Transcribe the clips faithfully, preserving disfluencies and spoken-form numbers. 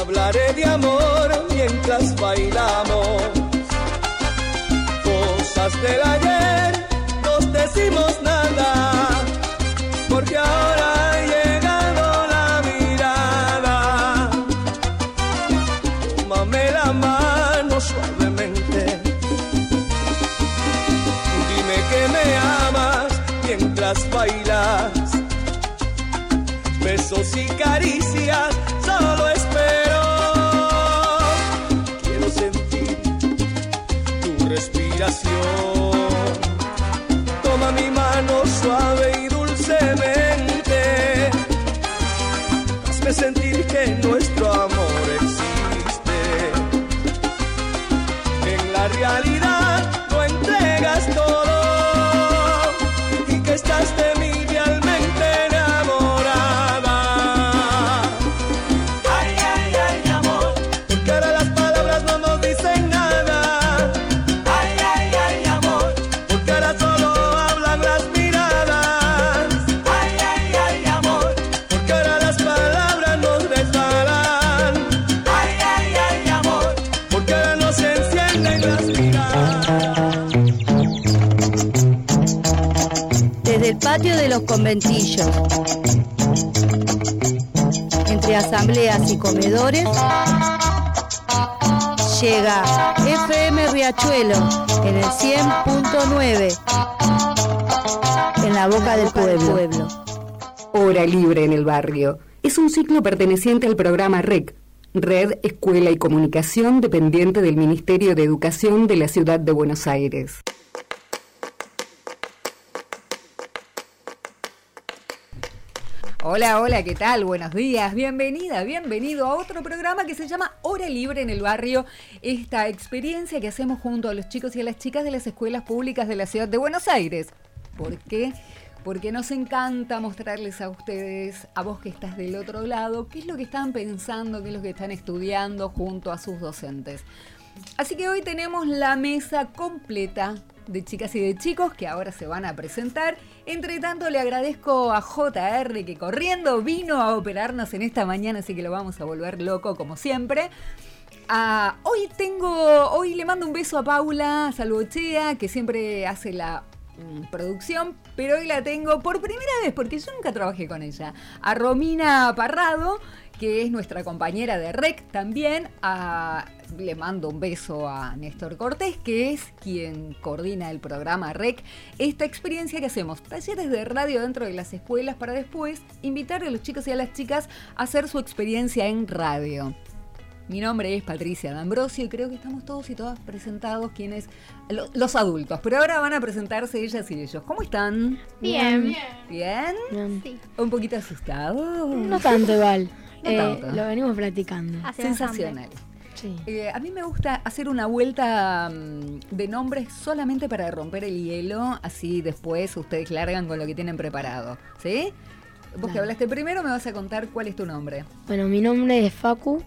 hablaré de amor mientras bailamos. Cosas del ayer, nos decimos nada, porque ahora ha llegado la mirada. Tómame la mano suavemente, dime que me amas mientras bailas. Besos y caricias solo espero. Quiero sentir tu respiración. Toma mi mano suave y dulcemente. Hazme sentir que nuestro amor existe. En la realidad lo entregas todo y que estás de mí realmente enamorada. Ay, ay, ay, amor, porque ahora las palabras no nos dicen nada. Ay, ay, ay, amor, porque ahora solo hablan las miradas. Ay, ay, ay, amor, porque ahora las palabras nos resbalan. Ay, ay, ay, amor, porque ahora nos encienden las miradas. Desde el patio de los conventillos, entre asambleas y comedores, llega F M Riachuelo en el cien punto nueve, en la boca del pueblo. Hora Libre en el Barrio es un ciclo perteneciente al programa R E C, Red, Escuela y Comunicación, dependiente del Ministerio de Educación de la Ciudad de Buenos Aires. Hola, hola, ¿qué tal? Buenos días, bienvenida, bienvenido a otro programa que se llama Hora Libre en el Barrio, esta experiencia que hacemos junto a los chicos y a las chicas de las escuelas públicas de la Ciudad de Buenos Aires. ¿Por qué? Porque nos encanta mostrarles a ustedes, a vos que estás del otro lado, qué es lo que están pensando, qué es lo que están estudiando junto a sus docentes. Así que hoy tenemos la mesa completa de chicas y de chicos que ahora se van a presentar. Entre tanto, le agradezco a J R que corriendo vino a operarnos en esta mañana, así que lo vamos a volver loco como siempre. Ah, hoy tengo, hoy le mando un beso a Paula Salvochea, que siempre hace la mm, producción, pero hoy la tengo por primera vez, porque yo nunca trabajé con ella. A Romina Parrado, que es nuestra compañera de R E C también. A, le mando un beso a Néstor Cortés, que es quien coordina el programa R E C. Esta experiencia que hacemos, talleres de radio dentro de las escuelas, para después invitar a los chicos y a las chicas a hacer su experiencia en radio. Mi nombre es Patricia D'Ambrosio y creo que estamos todos y todas presentados, quienes lo, los adultos. Pero ahora van a presentarse ellas y ellos. ¿Cómo están? Bien. ¿Bien? ¿Bien? Bien. Sí. ¿Un poquito asustados? No tanto igual. No eh, tanto. Lo venimos practicando. Hacemos Sensacional. Sí. Eh, a mí me gusta hacer una vuelta um, de nombres solamente para romper el hielo, así después ustedes largan con lo que tienen preparado, ¿sí? Vos Dale. Que hablaste primero me vas a contar cuál es tu nombre. Bueno, mi nombre es Facu.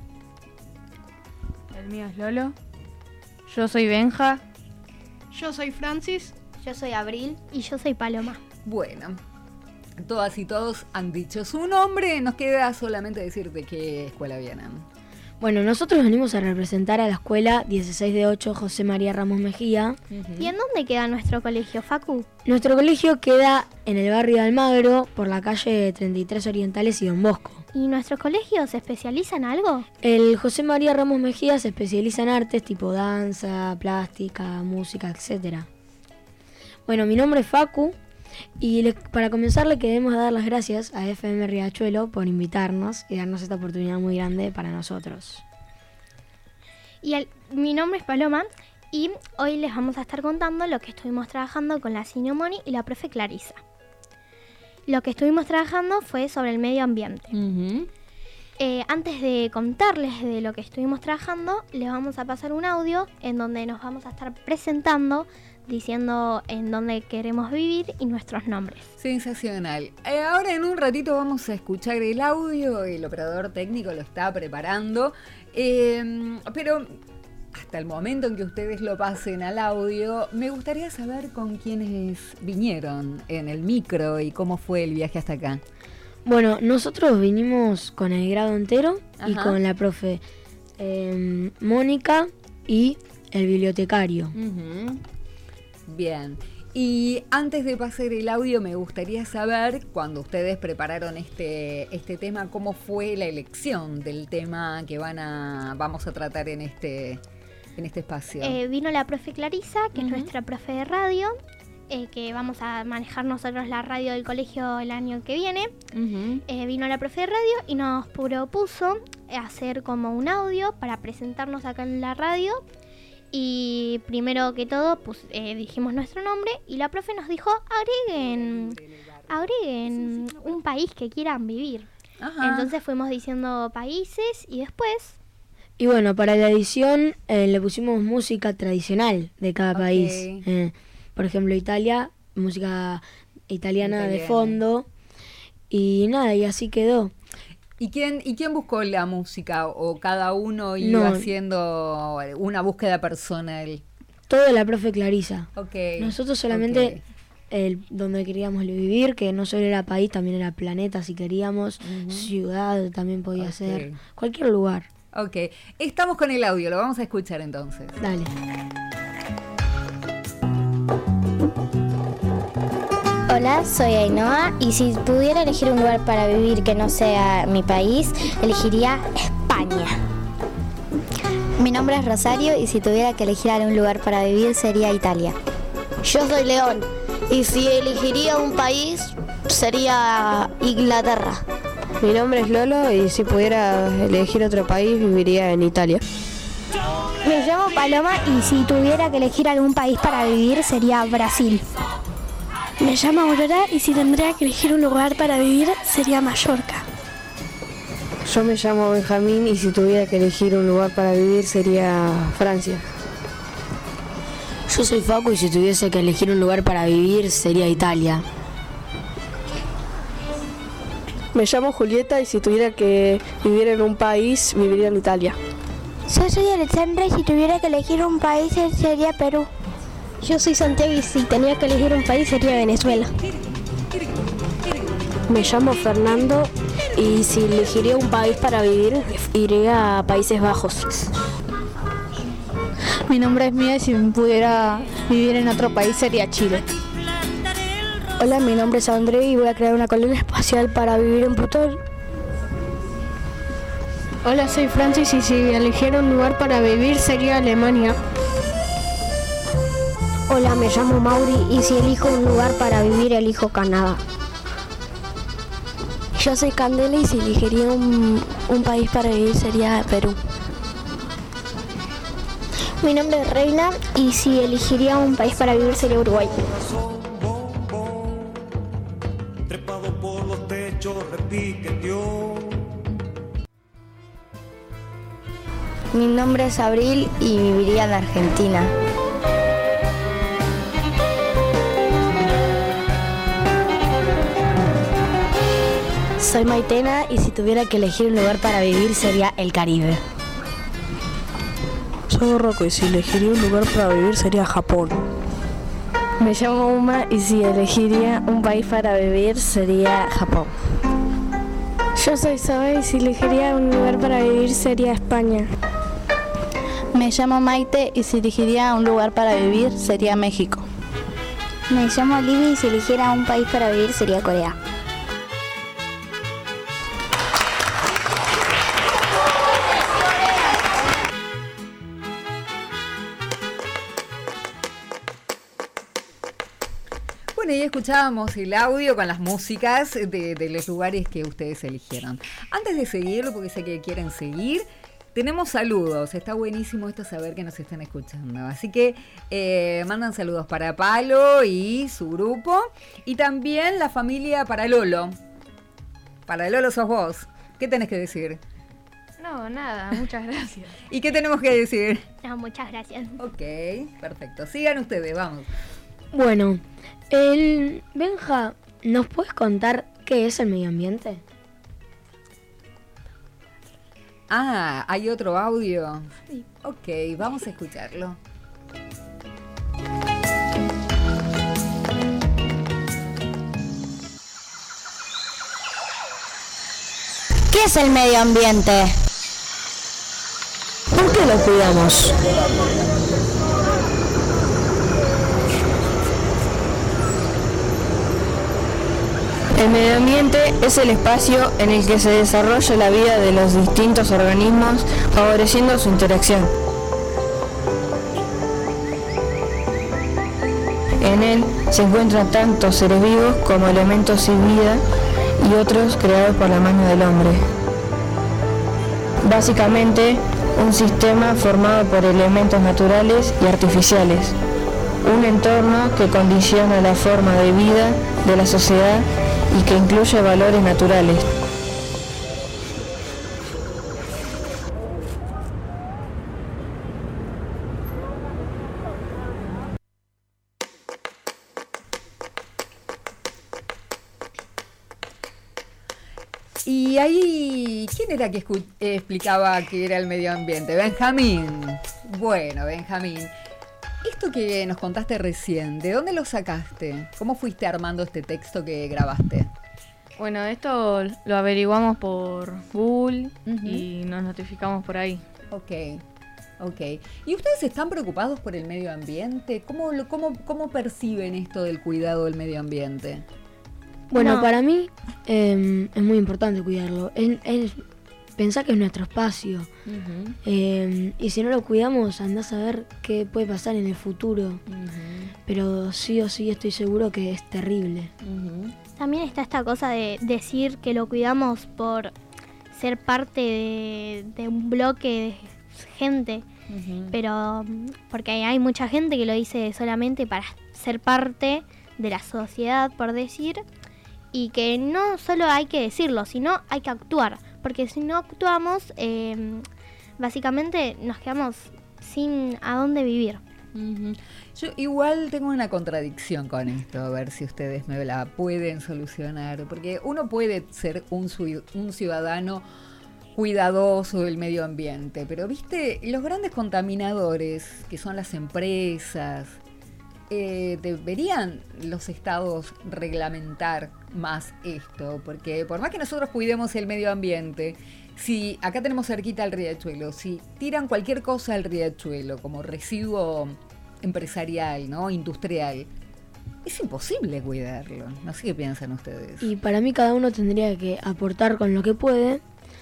El mío es Lolo. Yo soy Benja. Yo soy Francis. Yo soy Abril. Y yo soy Paloma. Bueno, todas y todos han dicho su nombre, nos queda solamente decir de qué escuela vienen. Bueno, nosotros venimos a representar a la escuela dieciséis de ocho José María Ramos Mejía. Uh-huh. ¿Y en dónde queda nuestro colegio, Facu? Nuestro colegio queda en el barrio de Almagro, por la calle treinta y tres Orientales y Don Bosco. ¿Y nuestro colegio se especializa en algo? El José María Ramos Mejía se especializa en artes tipo danza, plástica, música, etcétera. Bueno, mi nombre es Facu. Y le, para comenzar le queremos dar las gracias a F M Riachuelo por invitarnos y darnos esta oportunidad muy grande para nosotros. Y el, mi nombre es Paloma y hoy les vamos a estar contando lo que estuvimos trabajando con la señora Moni y la profe Clarisa. Lo que estuvimos trabajando fue sobre el medio ambiente. Uh-huh. Eh, antes de contarles de lo que estuvimos trabajando, les vamos a pasar un audio en donde nos vamos a estar presentando, diciendo en dónde queremos vivir y nuestros nombres. Sensacional. Eh, ahora en un ratito vamos a escuchar el audio, el operador técnico lo está preparando, eh, pero hasta el momento en que ustedes lo pasen al audio, me gustaría saber con quiénes vinieron en el micro y cómo fue el viaje hasta acá. Bueno, nosotros vinimos con el grado entero y Ajá. con la profe eh, Mónica y el bibliotecario. Ujú. Bien. Y antes de pasar el audio, me gustaría saber, cuando ustedes prepararon este, este tema, cómo fue la elección del tema que van a vamos a tratar en este, en este espacio. Eh, vino la profe Clarisa, que Ujú. es nuestra profe de radio, eh, que vamos a manejar nosotros la radio del colegio el año que viene. Ujú. Eh, vino la profe de radio y nos propuso hacer como un audio para presentarnos acá en la radio. Y primero que todo, pues eh, dijimos nuestro nombre y la profe nos dijo, agreguen, agreguen un país que quieran vivir. Ajá. Entonces fuimos diciendo países y después... Y bueno, para la edición eh, le pusimos música tradicional de cada Ok. país. Eh, por ejemplo, Italia, música italiana de Italiana. fondo. Y nada, y así quedó. ¿Y quién, ¿Y quién buscó la música? ¿O cada uno iba No. haciendo una búsqueda personal? Todo la profe Clarisa. Ok. Nosotros solamente Ok. el, donde queríamos vivir, que no solo era país, también era planeta si queríamos, Ujú. ciudad también podía Ok. ser, cualquier lugar. Ok. Estamos con el audio, lo vamos a escuchar entonces. Dale. Hola, soy Ainhoa y si pudiera elegir un lugar para vivir que no sea mi país, elegiría España. Mi nombre es Rosario y si tuviera que elegir algún lugar para vivir sería Italia. Yo soy León y si elegiría un país sería Inglaterra. Mi nombre es Lolo y si pudiera elegir otro país viviría en Italia. Me llamo Paloma y si tuviera que elegir algún país para vivir sería Brasil. Me llamo Aurora y si tendría que elegir un lugar para vivir sería Mallorca. Yo me llamo Benjamín y si tuviera que elegir un lugar para vivir sería Francia. Yo soy Facu y si tuviese que elegir un lugar para vivir sería Italia. Me llamo Julieta y si tuviera que vivir en un país viviría en Italia. Yo soy Alexandra y si tuviera que elegir un país sería Perú. Yo soy Santiago y si tenía que elegir un país sería Venezuela. Me llamo Fernando y si elegiría un país para vivir, iría a Países Bajos. Mi nombre es Mía y si pudiera vivir en otro país sería Chile. Hola, mi nombre es André y voy a crear una colonia espacial para vivir en Putol. Hola, soy Francis y si eligiera un lugar para vivir sería Alemania. Hola, me llamo Mauri y si elijo un lugar para vivir elijo Canadá. Yo soy Candela y si elegiría un, un país para vivir sería Perú. Mi nombre es Reina y si elegiría un país para vivir sería Uruguay. Trepado por los techos repiqueteó. Mi nombre es Abril y viviría en Argentina. Soy Maitena y si tuviera que elegir un lugar para vivir sería el Caribe. Soy Rocco y si elegiría un lugar para vivir sería Japón. Me llamo Uma y si elegiría un país para vivir sería Japón. Yo soy Zoe y si elegiría un lugar para vivir sería España. Me llamo Maite y si elegiría un lugar para vivir sería México. Me llamo Libby y si eligiera un país para vivir sería Corea. Bueno, y escuchábamos el audio con las músicas de, de los lugares que ustedes eligieron. Antes de seguirlo, porque sé que quieren seguir, tenemos saludos. Está buenísimo esto saber que nos están escuchando. Así que eh, mandan saludos para Palo y su grupo. Y también la familia para Lolo. Para Lolo sos vos. ¿Qué tenés que decir? No, nada, muchas gracias. ¿Y qué tenemos que decir? No, muchas gracias. Ok, perfecto. Sigan ustedes, vamos. Bueno, el Benja, ¿nos puedes contar qué es el medio ambiente? Ah, ¿hay otro audio? Sí. Ok, vamos a escucharlo. ¿Qué es el medio ambiente? ¿Por qué lo cuidamos? El medio ambiente es el espacio en el que se desarrolla la vida de los distintos organismos, favoreciendo su interacción. En él se encuentran tanto seres vivos como elementos sin vida y otros creados por la mano del hombre. Básicamente, un sistema formado por elementos naturales y artificiales. Un entorno que condiciona la forma de vida de la sociedad y que incluye valores naturales. Y ahí, ¿quién era que escu- eh, explicaba que era el medio ambiente? Benjamín. Bueno, Benjamín, esto que nos contaste recién, ¿de dónde lo sacaste? ¿Cómo fuiste armando este texto que grabaste? Bueno, esto lo averiguamos por Google uh-huh. y nos notificamos por ahí. Ok, ok. ¿Y ustedes están preocupados por el medio ambiente? ¿Cómo, lo- cómo, cómo perciben esto del cuidado del medio ambiente? Bueno, No. para mí eh, es muy importante cuidarlo. Es, es pensar que es nuestro espacio. Uh-huh. Eh, y si no lo cuidamos, andás a ver qué puede pasar en el futuro. Uh-huh. Pero sí o sí estoy seguro que es terrible. Uh-huh. También está esta cosa de decir que lo cuidamos por ser parte de, de un bloque de gente, Uh-huh. pero mm, porque hay, hay mucha gente que lo dice solamente para ser parte de la sociedad, por decir, y que no solo hay que decirlo, sino hay que actuar, porque si no actuamos, eh, básicamente nos quedamos sin a dónde vivir. Uh-huh. Yo igual tengo una contradicción con esto, a ver si ustedes me la pueden solucionar, porque uno puede ser un, ciu- un ciudadano cuidadoso del medio ambiente, pero viste, los grandes contaminadores, que son las empresas, eh, deberían los estados reglamentar más esto, porque por más que nosotros cuidemos el medio ambiente, si acá tenemos cerquita el riachuelo, si tiran cualquier cosa al riachuelo como residuo empresarial, ¿no? Industrial, es imposible cuidarlo. No sé qué piensan ustedes. Y para mí cada uno tendría que aportar con lo que puede.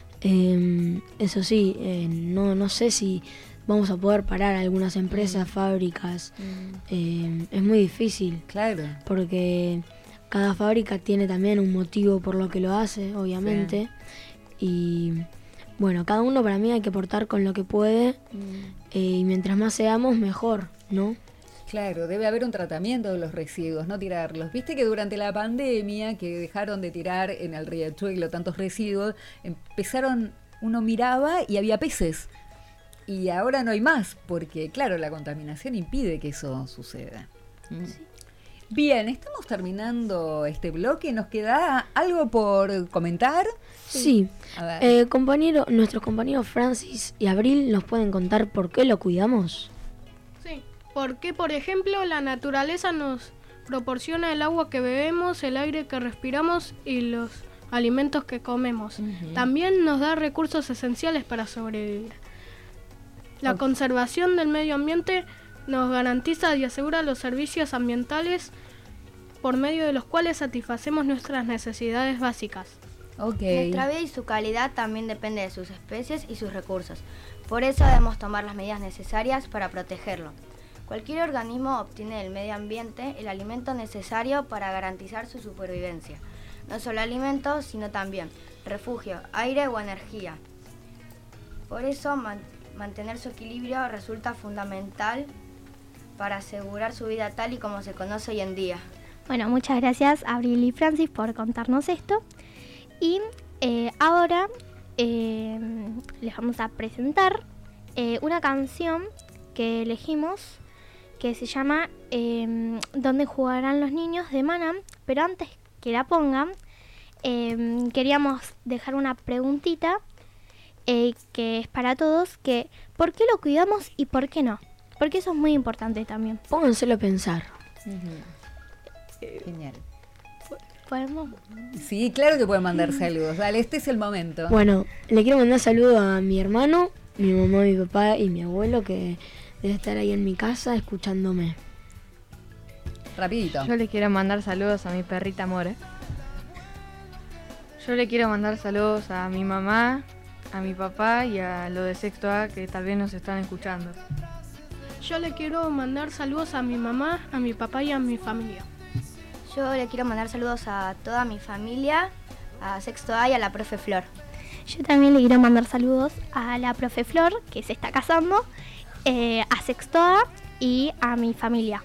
Eh, eso sí, eh, no, no sé si vamos a poder parar algunas empresas, mm. fábricas. Mm. Eh, es muy difícil. Claro. Porque cada fábrica tiene también un motivo por lo que lo hace, obviamente. Sí. Y bueno, cada uno para mí hay que aportar con lo que puede. Mm. Eh, y mientras más seamos, mejor, ¿no? Claro, debe haber un tratamiento de los residuos, no tirarlos. Viste que durante la pandemia, que dejaron de tirar en el riachuelo tantos residuos, empezaron, uno miraba y había peces. Y ahora no hay más, porque claro, la contaminación impide que eso suceda. ¿Mm? Sí. Bien, estamos terminando este bloque. ¿Nos queda algo por comentar? Sí. A ver. Eh, compañero, nuestros compañeros Francis y Abril nos pueden contar por qué lo cuidamos. Sí. Porque, por ejemplo, la naturaleza nos proporciona el agua que bebemos, el aire que respiramos y los alimentos que comemos. Uh-huh. También nos da recursos esenciales para sobrevivir. La okay. conservación del medio ambiente nos garantiza y asegura los servicios ambientales por medio de los cuales satisfacemos nuestras necesidades básicas. Okay. Nuestra vida y su calidad también depende de sus especies y sus recursos. Por eso debemos tomar las medidas necesarias para protegerlo. Cualquier organismo obtiene del medio ambiente el alimento necesario para garantizar su supervivencia. No solo alimento, sino también refugio, aire o energía. Por eso, man- mantener su equilibrio resulta fundamental para asegurar su vida tal y como se conoce hoy en día. Bueno, muchas gracias Abril y Francis por contarnos esto. Y eh, ahora eh, les vamos a presentar eh, una canción que elegimos, que se llama eh, ¿Dónde jugarán los niños?, de Maná. Pero antes que la pongan, eh, queríamos dejar una preguntita eh, que es para todos, que ¿por qué lo cuidamos y por qué no? Porque eso es muy importante también. Pónganselo a pensar. Uh-huh. Eh, Genial. ¿Podemos? Sí, claro que pueden mandar saludos. Dale, este es el momento. Bueno, le quiero mandar saludos a mi hermano, mi mamá, mi papá y mi abuelo que debe estar ahí en mi casa escuchándome. Rapidito. Yo le quiero mandar saludos a mi perrita More. Yo le quiero mandar saludos a mi mamá, a mi papá y a los de sexto A que tal vez nos están escuchando. Yo le quiero mandar saludos a mi mamá, a mi papá y a mi familia. Yo le quiero mandar saludos a toda mi familia, a Sexto A y a la profe Flor. Yo también le quiero mandar saludos a la profe Flor, que se está casando, eh, a Sexto A y a mi familia.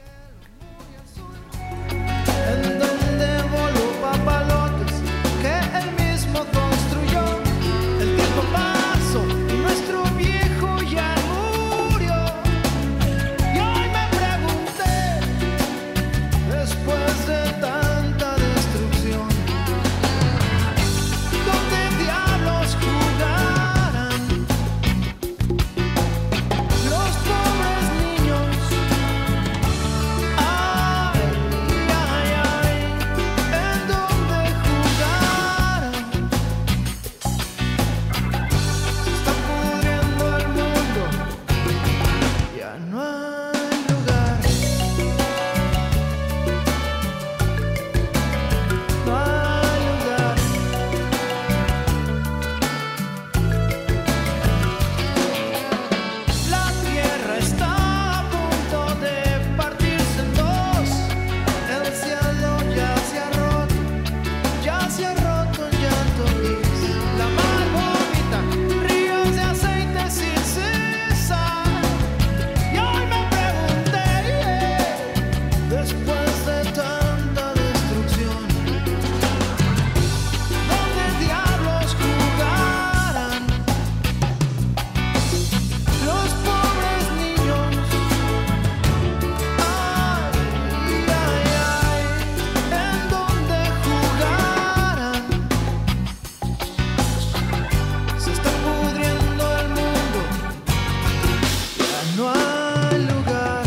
En donde voló papalotes que él mismo construyó. El tiempo pasó y nuestro viejo ya murió. Y hoy me pregunté, después de tanta destrucción, ¿dónde diablos jugarán los pobres niños? Ay, ay, ay, ¿en dónde jugarán? Se está pudriendo el mundo, ya no hay lugar, no hay lugar. La tierra está a punto de partirse en dos. El cielo ya se ha roto, ya se ha roto en llanto gris. La mar vomita ríos de aceite sin cesar. Y hoy me pregunté, después de tanta destrucción, ¿dónde diablos jugarán los pobres niños? Ay, ay, ay, ¿en dónde jugarán? Se está pudriendo el mundo, ya no hay lugar.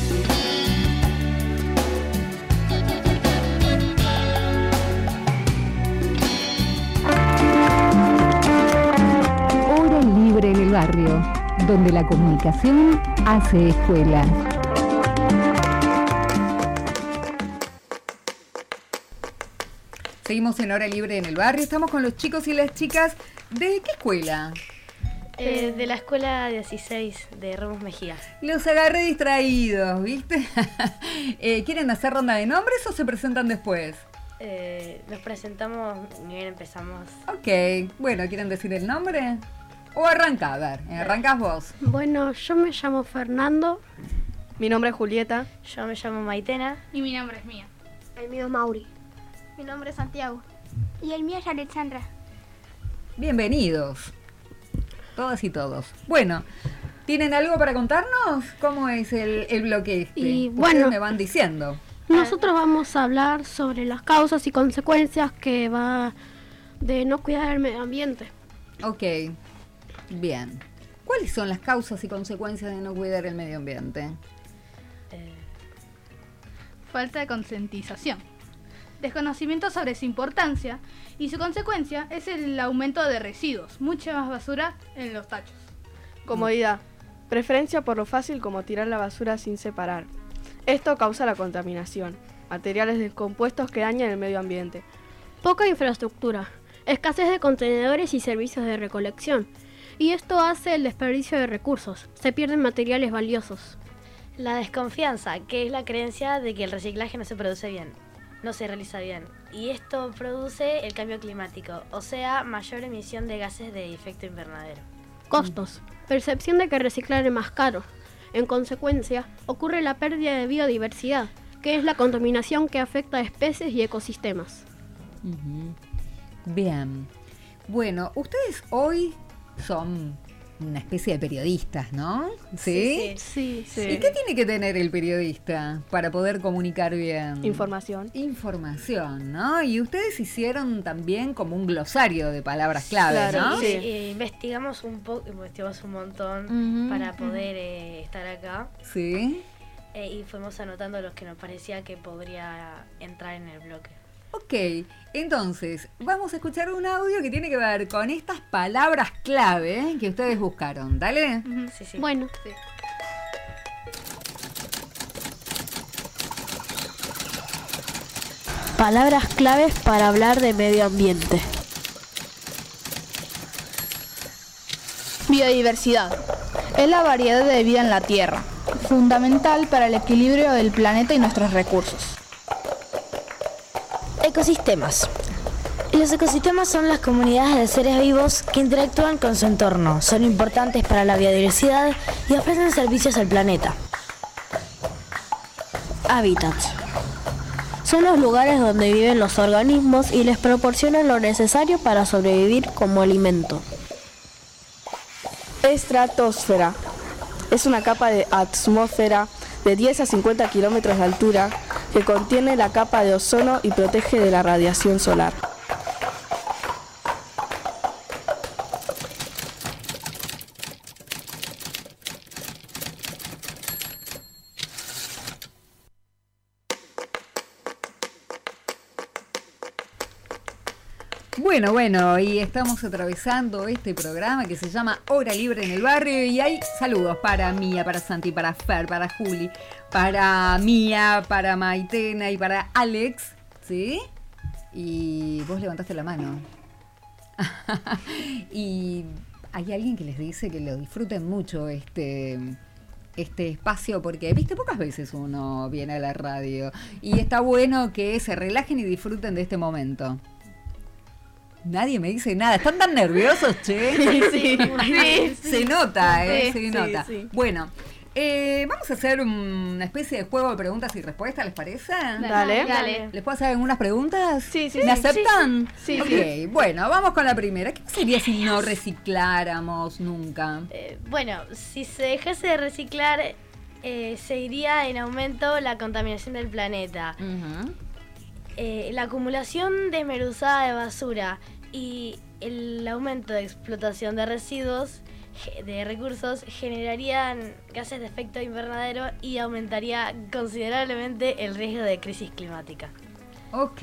Hora libre en el barrio, donde la comunicación hace escuela. Seguimos en Hora Libre en el barrio. Estamos con los chicos y las chicas. ¿De qué escuela? Eh, de la escuela dieciséis de Ramos Mejía. Los agarré distraídos, ¿viste? eh, ¿Quieren hacer ronda de nombres o se presentan después? Eh, nos presentamos, ni bien empezamos. Ok, bueno, ¿quieren decir el nombre? O arranca, a ver, arrancás vos. Bueno, yo me llamo Fernando. Mi nombre es Julieta. Yo me llamo Maitena. Y mi nombre es Mía. El mío es Mauri. Mi nombre es Santiago. Y el mío es Alexandra. Bienvenidos, todas y todos. Bueno, ¿tienen algo para contarnos? ¿Cómo es el, el bloque este? Y Ustedes bueno, me van diciendo. Nosotros vamos a hablar sobre las causas y consecuencias que va de no cuidar el medio ambiente. Ok, bien. ¿Cuáles son las causas y consecuencias de no cuidar el medio ambiente? Eh, Falta de concientización, desconocimiento sobre su importancia y su consecuencia es el aumento de residuos, mucha más basura en los tachos. Comodidad. Preferencia por lo fácil como tirar la basura sin separar. Esto causa la contaminación. Materiales descompuestos que dañan el medio ambiente. Poca infraestructura, escasez de contenedores y servicios de recolección. Y esto hace el desperdicio de recursos. Se pierden materiales valiosos. La desconfianza, que es la creencia de que el reciclaje no se produce bien, no se realiza bien. Y esto produce el cambio climático, o sea, mayor emisión de gases de efecto invernadero. Costos. Percepción de que reciclar es más caro. En consecuencia, ocurre la pérdida de biodiversidad, que es la contaminación que afecta a especies y ecosistemas. Uh-huh. Bien. Bueno, ustedes hoy son una especie de periodistas, ¿no? ¿Sí? Sí, sí, sí. ¿Y qué tiene que tener el periodista para poder comunicar bien? Información. Información, ¿no? Y ustedes hicieron también como un glosario de palabras claves, claro, ¿no? Sí, eh, investigamos un poco, investigamos un montón uh-huh, para poder eh, estar acá. Sí. Eh, y fuimos anotando los que nos parecía que podría entrar en el bloque. Ok, entonces vamos a escuchar un audio que tiene que ver con estas palabras clave que ustedes buscaron. Dale. Uh-huh. Sí, sí. Bueno. Sí. Palabras claves para hablar de medio ambiente. Biodiversidad. Es la variedad de vida en la Tierra, fundamental para el equilibrio del planeta y nuestros recursos. Ecosistemas. Los ecosistemas son las comunidades de seres vivos que interactúan con su entorno, son importantes para la biodiversidad y ofrecen servicios al planeta. Hábitats. Son los lugares donde viven los organismos y les proporcionan lo necesario para sobrevivir como alimento. Estratosfera. Es una capa de atmósfera de diez a cincuenta kilómetros de altura que contiene la capa de ozono y protege de la radiación solar. Bueno, bueno, y estamos atravesando este programa que se llama Hora Libre en el Barrio y hay saludos para Mía, para Santi, para Fer, para Juli, para Mía, para Maitena y para Alex, ¿sí? Y vos levantaste la mano. Y hay alguien que les dice que lo disfruten mucho este... este espacio, porque viste, pocas veces uno viene a la radio y está bueno que se relajen y disfruten de este momento. Nadie me dice nada, están tan nerviosos, che. Sí, sí, sí. Se nota, eh, Sí, se nota. sí, sí. Bueno, eh, vamos a hacer una especie de juego de preguntas y respuestas, ¿les parece? Dale. Dale. ¿Les puedo hacer algunas preguntas? Sí, sí, ¿Me sí. aceptan? Sí, Ok, sí. bueno, vamos con la primera. ¿Qué sería si no recicláramos nunca? Eh, bueno, si se dejase de reciclar, eh, se iría en aumento la contaminación del planeta. Uh-huh. Eh, la acumulación desmeruzada de basura y el aumento de explotación de residuos, de recursos, generarían gases de efecto invernadero y aumentaría considerablemente el riesgo de crisis climática. Ok.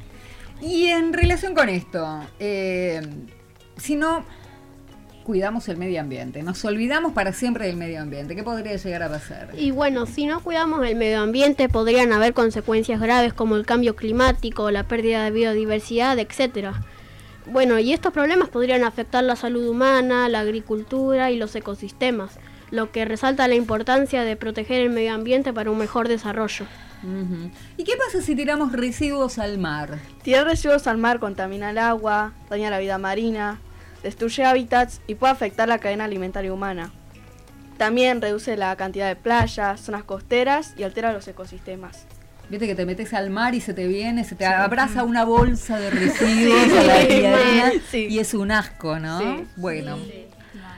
Y en relación con esto, eh, si no cuidamos el medio ambiente, nos olvidamos para siempre del medio ambiente, ¿qué podría llegar a pasar? Y bueno, si no cuidamos el medio ambiente podrían haber consecuencias graves como el cambio climático, la pérdida de biodiversidad, etcétera. Bueno, y estos problemas podrían afectar la salud humana, la agricultura y los ecosistemas, lo que resalta la importancia de proteger el medio ambiente para un mejor desarrollo. Uh-huh. ¿Y qué pasa si tiramos residuos al mar? Tirar residuos al mar contamina el agua, daña la vida marina, destruye hábitats y puede afectar la cadena alimentaria humana. También reduce la cantidad de playas, zonas costeras y altera los ecosistemas. Viste que te metes al mar y se te viene, se te abraza una bolsa de residuos sí, a la arena sí. Y es un asco, ¿no? Sí. Bueno. Sí.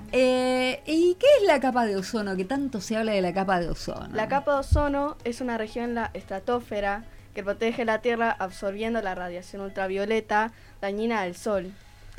Eh, ¿Y qué es la capa de ozono? Que tanto se habla de la capa de ozono. La capa de ozono es una región en la estratosfera que protege la Tierra absorbiendo la radiación ultravioleta dañina del Sol.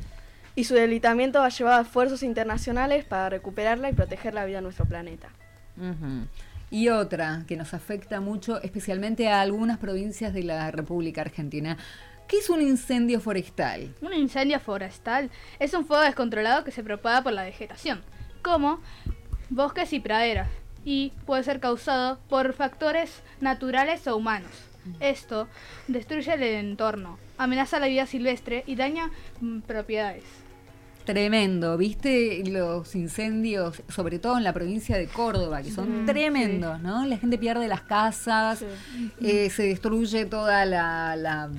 Y su debilitamiento ha llevado a esfuerzos internacionales para recuperarla y proteger la vida en nuestro planeta. Uh-huh. Y otra que nos afecta mucho, especialmente a algunas provincias de la República Argentina. ¿Qué es un incendio forestal? Un incendio forestal es un fuego descontrolado que se propaga por la vegetación, como bosques y praderas, y puede ser causado por factores naturales o humanos. Esto destruye el entorno, amenaza la vida silvestre y daña mm, propiedades. Tremendo, ¿viste los incendios, sobre todo en la provincia de Córdoba, que son mm, tremendos, sí. ¿no? La gente pierde las casas, sí. eh, se destruye toda la, la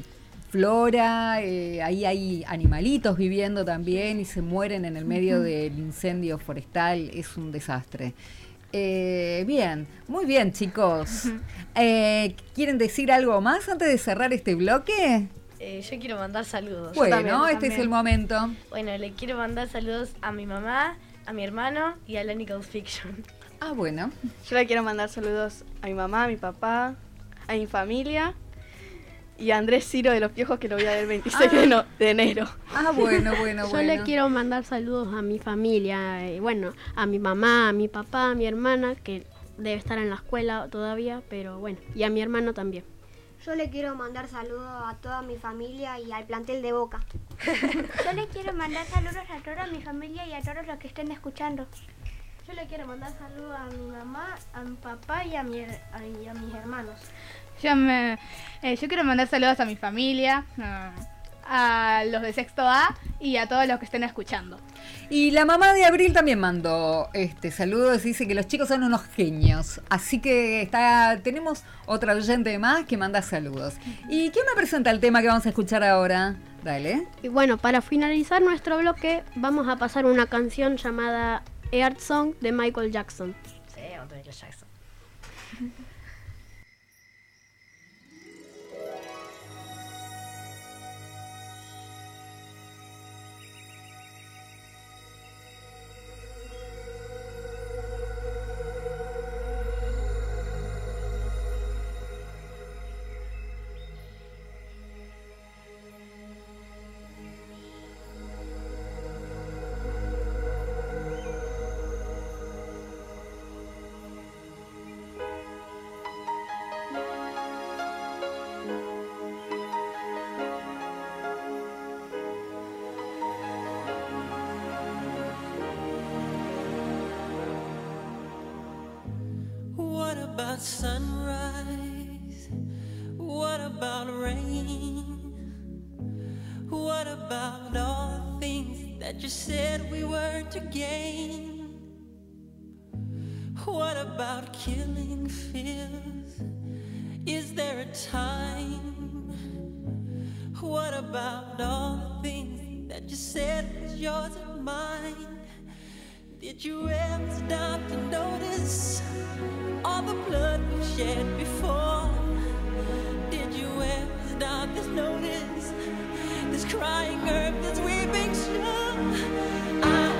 flora, eh, ahí hay animalitos viviendo también y se mueren en el medio uh-huh. del incendio forestal, es un desastre. Eh, bien, muy bien, chicos. Uh-huh. eh, ¿Quieren decir algo más antes de cerrar este bloque? Eh, yo quiero mandar saludos. Bueno, también, este también. es el momento. Bueno, le quiero mandar saludos a mi mamá, a mi hermano y a Lenny Code Fiction. Ah, bueno. Yo le quiero mandar saludos a mi mamá, a mi papá, a mi familia y a Andrés Ciro de Los Piojos, que lo voy a ver el veintiséis ah. de, no, de enero. Ah, bueno, bueno, Yo bueno. le quiero mandar saludos a mi familia, eh, bueno, a mi mamá, a mi papá, a mi hermana, que debe estar en la escuela todavía, pero bueno, y a mi hermano también. Yo le quiero mandar saludos a toda mi familia y al plantel de Boca. Yo le quiero mandar saludos a toda mi familia y a todos los que estén escuchando. Yo le quiero mandar saludos a mi mamá, a mi papá y a, mi, a, y a mis hermanos. Yo, me, eh, yo quiero mandar saludos a mi familia, a, a los de sexto A y a todos los que estén escuchando. Y la mamá de Abril también mandó este saludos, dice que los chicos son unos genios. Así que está, tenemos otra oyente más que manda saludos. ¿Y quién me presenta el tema que vamos a escuchar ahora? Dale. Y bueno, para finalizar nuestro bloque, vamos a pasar una canción llamada Earth Song de Michael Jackson. Sí, otro Michael Jackson. Sunrise, what about rain? What about all the things that you said we were to gain? What about killing fears? Is there a time? What about all the things that you said was yours and mine? Did you ever stop to notice all the blood we've shed before? Did you ever stop to notice this crying earth, this weeping shore? I,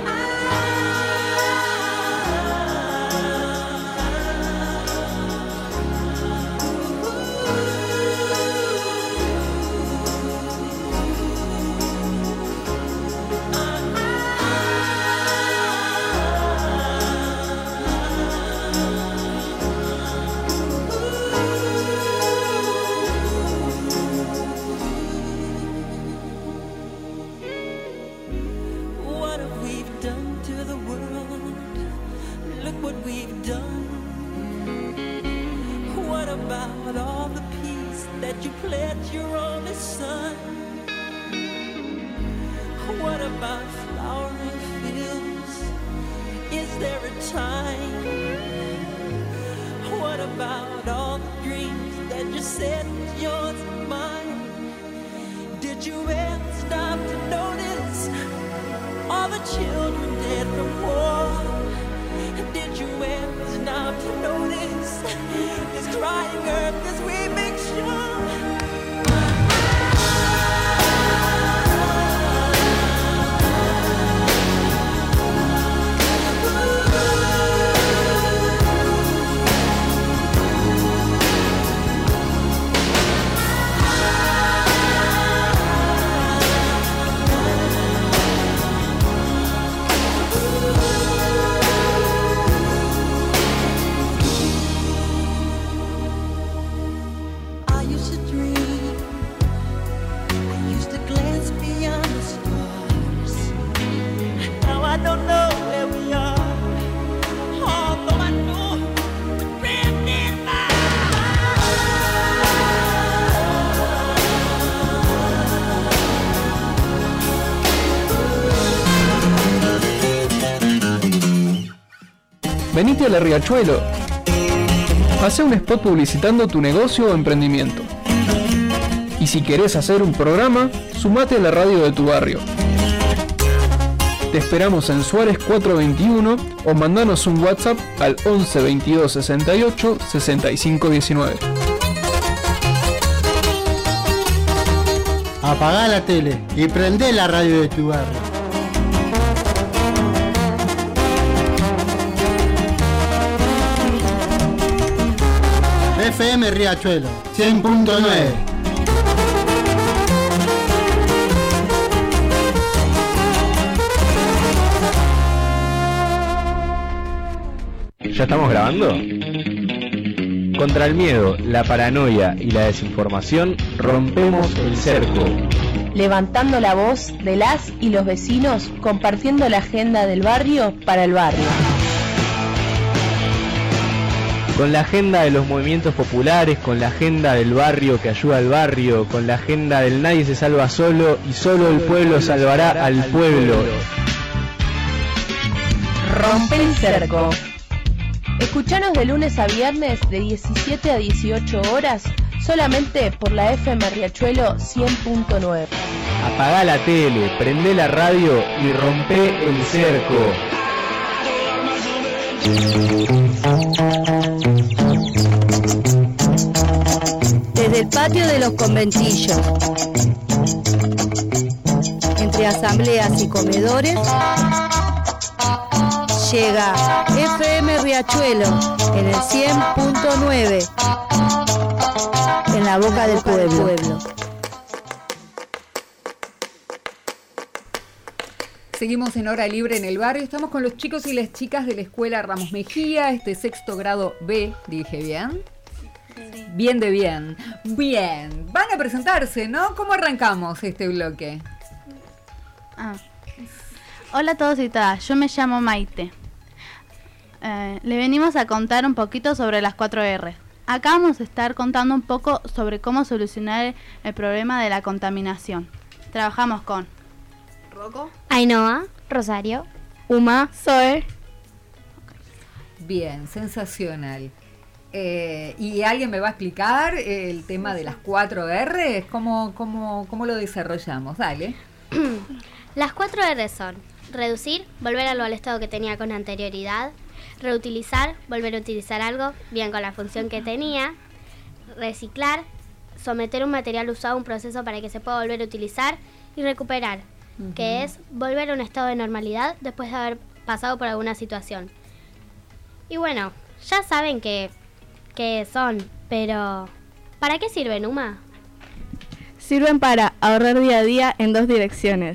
you pledged your only son. What about flowering fields? Is there a time? What about all the dreams that you said was yours and mine? Did you ever stop to notice all the children dead from war? Did you ever stop to notice this crying earth, this weeping shore? Venite a la Riachuelo. Hacé un spot publicitando tu negocio o emprendimiento. Y si querés hacer un programa, sumate a la radio de tu barrio. Te esperamos en Suárez cuatrocientos veintiuno o mandanos un WhatsApp al once veintidós sesenta y ocho sesenta y cinco diecinueve. Apagá la tele y prendé la radio de tu barrio. F M Riachuelo cien punto nueve. ¿Ya estamos grabando? Contra el miedo, la paranoia y la desinformación, rompemos el cerco. Levantando la voz de las y los vecinos, compartiendo la agenda del barrio para el barrio. Con la agenda de los movimientos populares, con la agenda del barrio que ayuda al barrio, con la agenda del nadie se salva solo y solo el pueblo salvará al pueblo. Rompe el cerco. Escuchanos de lunes a viernes de diecisiete a dieciocho horas solamente por la F M Riachuelo cien punto nueve. Apagá la tele, prendé la radio y rompe el cerco. Desde el patio de los conventillos, entre asambleas y comedores, llega F M Riachuelo en el cien punto nueve, en la boca del pueblo. Seguimos en Hora Libre en el Barrio. Estamos con los chicos y las chicas de la Escuela Ramos Mejía, este sexto grado B, ¿dije bien? Sí. Bien de bien. Bien. Van a presentarse, ¿no? ¿Cómo arrancamos este bloque? Ah. Hola a todos y todas, yo me llamo Maite. Eh, le venimos a contar un poquito sobre las cuatro erre. Acá vamos a estar contando un poco sobre cómo solucionar el problema de la contaminación. Trabajamos con Rocco, Ainhoa, Rosario, Uma, Zoe. Bien, sensacional. Eh, ¿Y alguien me va a explicar el tema de las cuatro erre? ¿Cómo, cómo, cómo lo desarrollamos? Dale. Las cuatro erre son reducir, volverlo al estado que tenía con anterioridad, reutilizar, volver a utilizar algo, bien con la función que tenía, reciclar, someter un material usado a un proceso para que se pueda volver a utilizar y recuperar, uh-huh. que es volver a un estado de normalidad después de haber pasado por alguna situación. Y bueno, ya saben que, que son, pero ¿para qué sirven, Uma? Sirven para ahorrar día a día en dos direcciones.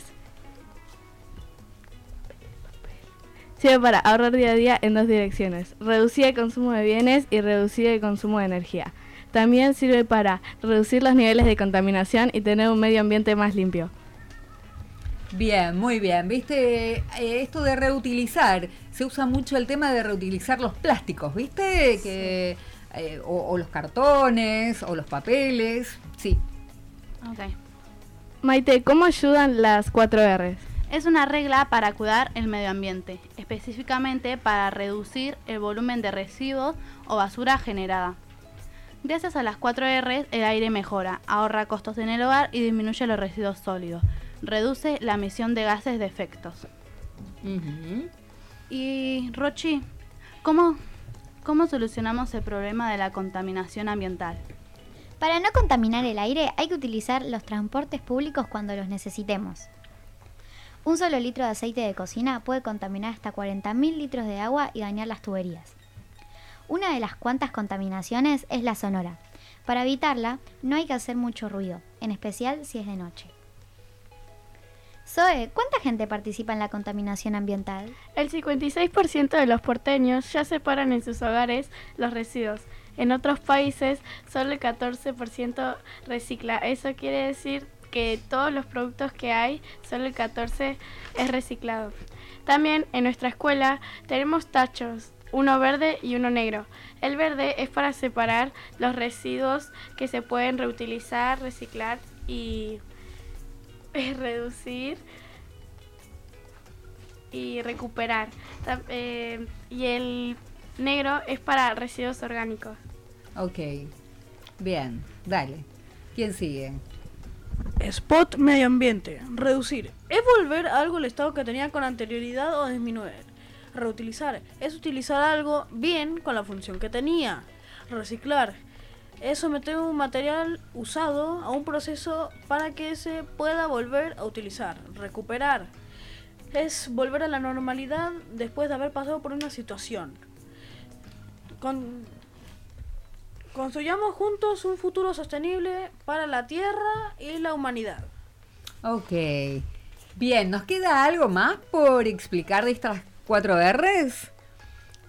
Sirve para ahorrar día a día en dos direcciones, reducir el consumo de bienes y reducir el consumo de energía. También sirve para reducir los niveles de contaminación y tener un medio ambiente más limpio. Bien, muy bien. ¿Viste? Eh, esto de reutilizar, se usa mucho el tema de reutilizar los plásticos, ¿viste? Que, eh, o, o los cartones, o los papeles, sí. Ok. Maite, ¿cómo ayudan las cuatro erres? Es una regla para cuidar el medio ambiente, específicamente para reducir el volumen de residuos o basura generada. Gracias a las cuatro erres, el aire mejora, ahorra costos en el hogar y disminuye los residuos sólidos. Reduce la emisión de gases de efectos. Uh-huh. Y, Rochi, ¿cómo, ¿cómo solucionamos el problema de la contaminación ambiental? Para no contaminar el aire, hay que utilizar los transportes públicos cuando los necesitemos. Un solo litro de aceite de cocina puede contaminar hasta cuarenta mil litros de agua y dañar las tuberías. Una de las cuantas contaminaciones es la sonora. Para evitarla, no hay que hacer mucho ruido, en especial si es de noche. Zoe, ¿cuánta gente participa en la contaminación ambiental? El cincuenta y seis por ciento de los porteños ya separan en sus hogares los residuos. En otros países, solo el catorce por ciento recicla. Eso quiere decir que todos los productos que hay, solo el catorce por ciento es reciclado. También en nuestra escuela tenemos tachos, uno verde y uno negro. El verde es para separar los residuos que se pueden reutilizar, reciclar y reducir y recuperar. Eh, y el negro es para residuos orgánicos. Ok, bien, dale. ¿Quién sigue? Spot medio ambiente. Reducir es volver a algo al estado que tenía con anterioridad o disminuir. Reutilizar es utilizar algo bien con la función que tenía. Reciclar es someter un material usado a un proceso para que se pueda volver a utilizar. Recuperar es volver a la normalidad después de haber pasado por una situación. Con Construyamos juntos un futuro sostenible para la Tierra y la humanidad. Ok. Bien, ¿nos queda algo más por explicar de estas cuatro erres?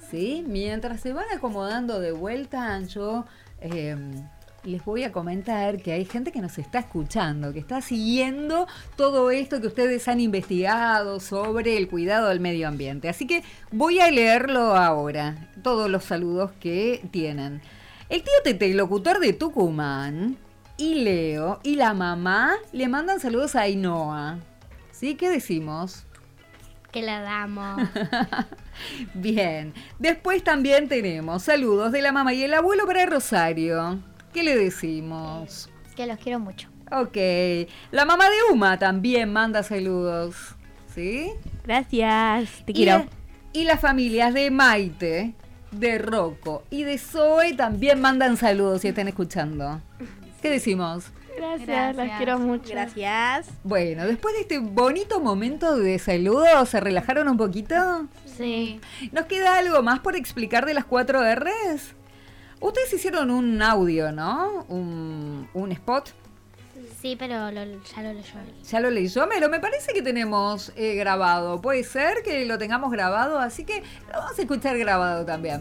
¿sí? Mientras se van acomodando de vuelta, yo eh, les voy a comentar que hay gente que nos está escuchando, que está siguiendo todo esto que ustedes han investigado sobre el cuidado del medio ambiente. Así que voy a leerlo ahora, todos los saludos que tienen. El tío Tete, locutor de Tucumán, y Leo y la mamá le mandan saludos a Ainhoa. ¿Sí? ¿Qué decimos? Que la damos. Bien. Después también tenemos saludos de la mamá y el abuelo para Rosario. ¿Qué le decimos? Que los quiero mucho. Ok. La mamá de Uma también manda saludos. ¿Sí? Gracias. Te y quiero. La, y las familias de Maite, de Rocco y de Zoe también mandan saludos si están escuchando. ¿Qué decimos? Gracias, Gracias. las quiero mucho. Gracias. Bueno, después de este bonito momento de saludos, ¿se relajaron un poquito? Sí. ¿Nos queda algo más por explicar de las cuatro R's? Ustedes hicieron un audio, ¿no? Un, un spot. Sí, pero lo, ya lo leyó él. Ya lo leí yo, pero me parece que tenemos eh, grabado. Puede ser que lo tengamos grabado, así que lo vamos a escuchar grabado también.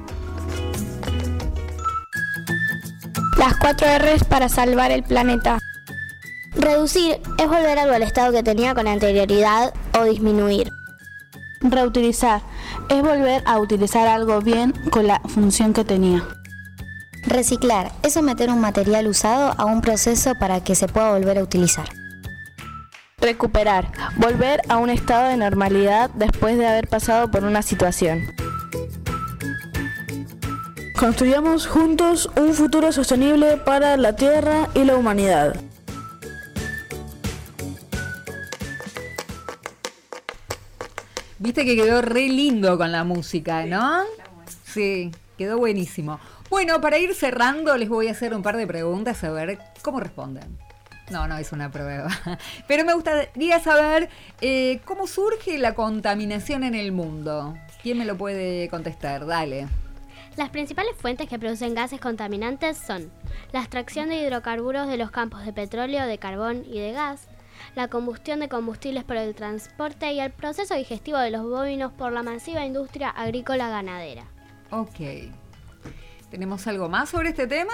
Las cuatro R's para salvar el planeta. Reducir es volver algo al estado que tenía con anterioridad o disminuir. Reutilizar es volver a utilizar algo bien con la función que tenía. Reciclar es someter un material usado a un proceso para que se pueda volver a utilizar. Recuperar, volver a un estado de normalidad después de haber pasado por una situación. Construyamos juntos un futuro sostenible para la Tierra y la humanidad. Viste que quedó re lindo con la música, ¿no? Sí, quedó buenísimo. Bueno, para ir cerrando les voy a hacer un par de preguntas a ver cómo responden. No, no es una prueba. Pero me gustaría saber eh, cómo surge la contaminación en el mundo. ¿Quién me lo puede contestar? Dale. Las principales fuentes que producen gases contaminantes son la extracción de hidrocarburos de los campos de petróleo, de carbón y de gas, la combustión de combustibles por el transporte y el proceso digestivo de los bovinos por la masiva industria agrícola ganadera. Ok. ¿Tenemos algo más sobre este tema?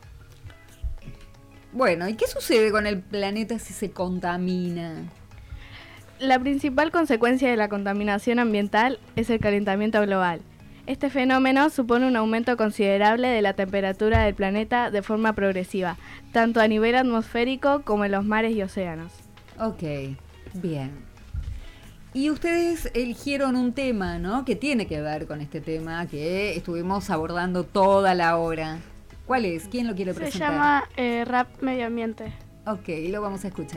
Bueno, ¿y qué sucede con el planeta si se contamina? La principal consecuencia de la contaminación ambiental es el calentamiento global. Este fenómeno supone un aumento considerable de la temperatura del planeta de forma progresiva, tanto a nivel atmosférico como en los mares y océanos. Ok, bien. Y ustedes eligieron un tema, ¿no? Que tiene que ver con este tema que estuvimos abordando toda la hora. ¿Cuál es? ¿Quién lo quiere Se presentar? Se llama eh, Rap Medio Ambiente. Ok, lo vamos a escuchar.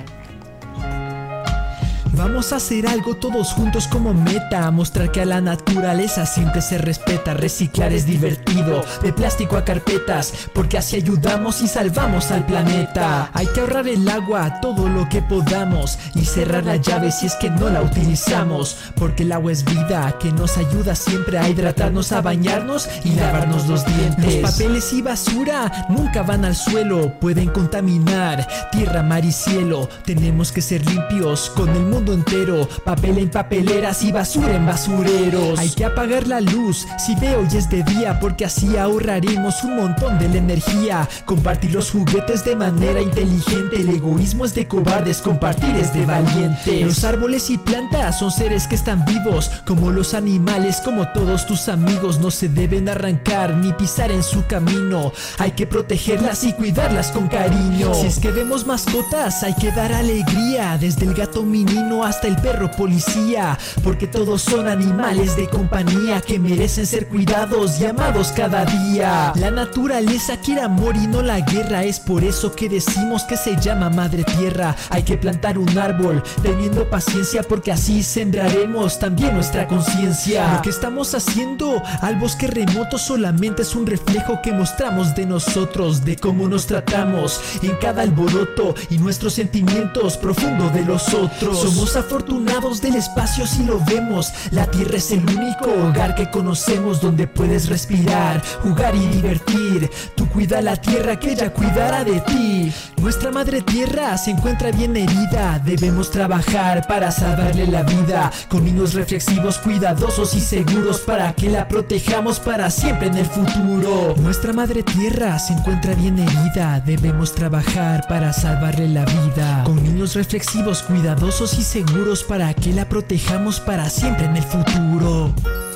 Vamos a hacer algo todos juntos como meta, mostrar que a la naturaleza siempre se respeta. Reciclar es divertido, de plástico a carpetas, porque así ayudamos y salvamos al planeta. Hay que ahorrar el agua, todo lo que podamos, y cerrar la llave si es que no la utilizamos, porque el agua es vida, que nos ayuda siempre a hidratarnos, a bañarnos y lavarnos los dientes. Los papeles y basura nunca van al suelo, pueden contaminar tierra, mar y cielo. Tenemos que ser limpios con el mundo entero, papel en papeleras y basura en basureros. Hay que apagar la luz si de hoy es de día, porque así ahorraremos un montón de la energía. Compartir los juguetes de manera inteligente, el egoísmo es de cobardes, compartir es de valientes. Los árboles y plantas son seres que están vivos, como los animales, como todos tus amigos. No se deben arrancar ni pisar en su camino, hay que protegerlas y cuidarlas con cariño. Si es que vemos mascotas, hay que dar alegría, desde el gato menino hasta el perro policía, porque todos son animales de compañía que merecen ser cuidados y amados cada día. La naturaleza quiere amor y no la guerra, es por eso que decimos que se llama madre tierra. Hay que plantar un árbol teniendo paciencia, porque así sembraremos también nuestra conciencia. Lo que estamos haciendo al bosque remoto solamente es un reflejo que mostramos de nosotros, de cómo nos tratamos en cada alboroto y nuestros sentimientos profundos de los otros. Somos Somos afortunados del espacio si lo vemos. La tierra es el único hogar que conocemos, donde puedes respirar, jugar y divertir. Tú cuida la tierra que ella cuidará de ti. Nuestra madre tierra se encuentra bien herida. Debemos trabajar para salvarle la vida, con niños reflexivos, cuidadosos y seguros, para que la protejamos para siempre en el futuro. Nuestra madre tierra se encuentra bien herida. Debemos trabajar para salvarle la vida, con niños reflexivos, cuidadosos y seguros, para que la protejamos para siempre en el futuro.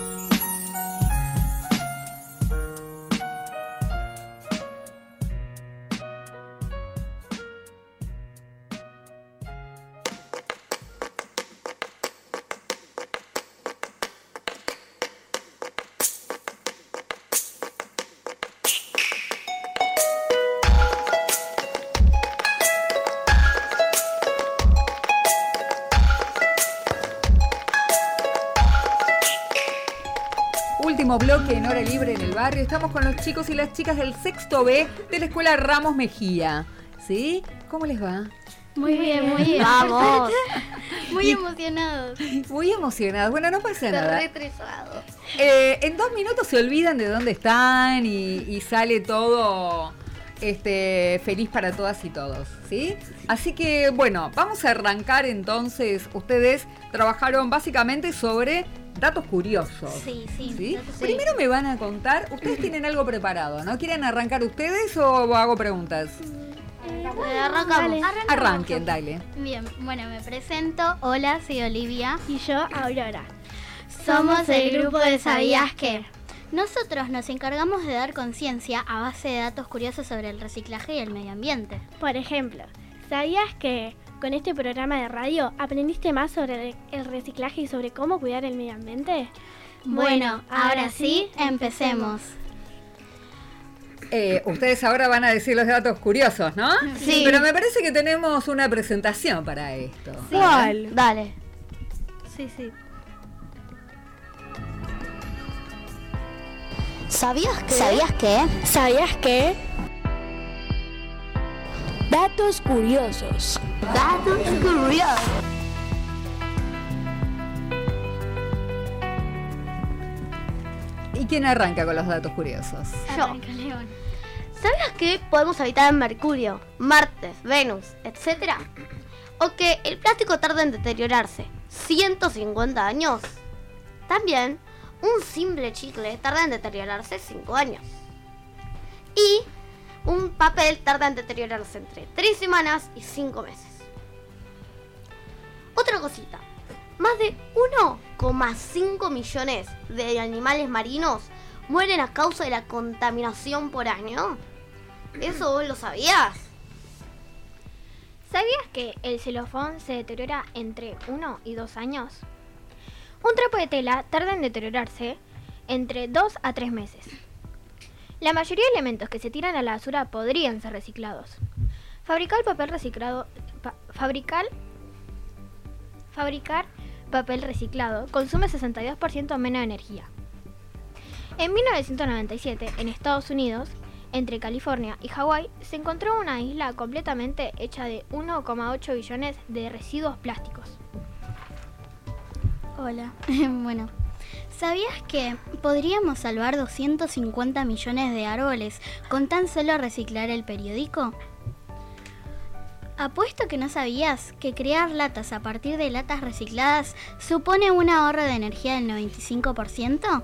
Último bloque en Hora Libre en el Barrio. Estamos con los chicos y las chicas del sexto B de la Escuela Ramos Mejía. ¿Sí? ¿Cómo les va? Muy bien, muy bien. Vamos. Muy Y- emocionados. Muy emocionados. Bueno, no pasa nada. Retresados. Eh, en dos minutos se olvidan de dónde están y, y sale todo este, feliz para todas y todos, ¿sí? Así que, bueno, vamos a arrancar entonces. Ustedes trabajaron básicamente sobre datos curiosos. Sí, sí. ¿Sí? datos Primero me van a contar, ustedes tienen algo preparado, ¿no? ¿Quieren arrancar ustedes o hago preguntas? Eh, arrancamos. Arranquen, dale. Bien, bueno, me presento. Hola, soy Olivia. Y yo, Aurora. Somos el grupo de ¿Sabías qué? Nosotros nos encargamos de dar conciencia a base de datos curiosos sobre el reciclaje y el medio ambiente. Por ejemplo, ¿sabías que con este programa de radio aprendiste más sobre el reciclaje y sobre cómo cuidar el medio ambiente? Bueno, ahora sí, empecemos. Eh, ustedes ahora van a decir los datos curiosos, ¿no? Sí. Pero me parece que tenemos una presentación para esto. ¿Cuál? Dale. Sí, sí. ¿Sabías que? ¿Sabías que? ¿Sabías que? Datos curiosos. Datos curiosos. ¿Y quién arranca con los datos curiosos? Yo. ¿Sabías que podemos habitar en Mercurio, Marte, Venus, etcétera? ¿O que el plástico tarda en deteriorarse ciento cincuenta años? También, un simple chicle tarda en deteriorarse cinco años. Y un papel tarda en deteriorarse entre tres semanas y cinco meses. Otra cosita. Más de uno coma cinco millones de animales marinos mueren a causa de la contaminación por año. ¿Eso vos lo sabías? ¿Sabías que el celofán se deteriora entre uno y dos años? Un trapo de tela tarda en deteriorarse entre dos a tres meses. La mayoría de elementos que se tiran a la basura podrían ser reciclados. Fabricar papel reciclado, pa- fabricar, fabricar papel reciclado consume sesenta y dos por ciento menos energía. En mil novecientos noventa y siete, en Estados Unidos, entre California y Hawái, se encontró una isla completamente hecha de uno coma ocho billones de residuos plásticos. Hola, bueno, ¿sabías que podríamos salvar doscientos cincuenta millones de árboles con tan solo reciclar el periódico? Apuesto que no sabías que crear latas a partir de latas recicladas supone un ahorro de energía del noventa y cinco por ciento.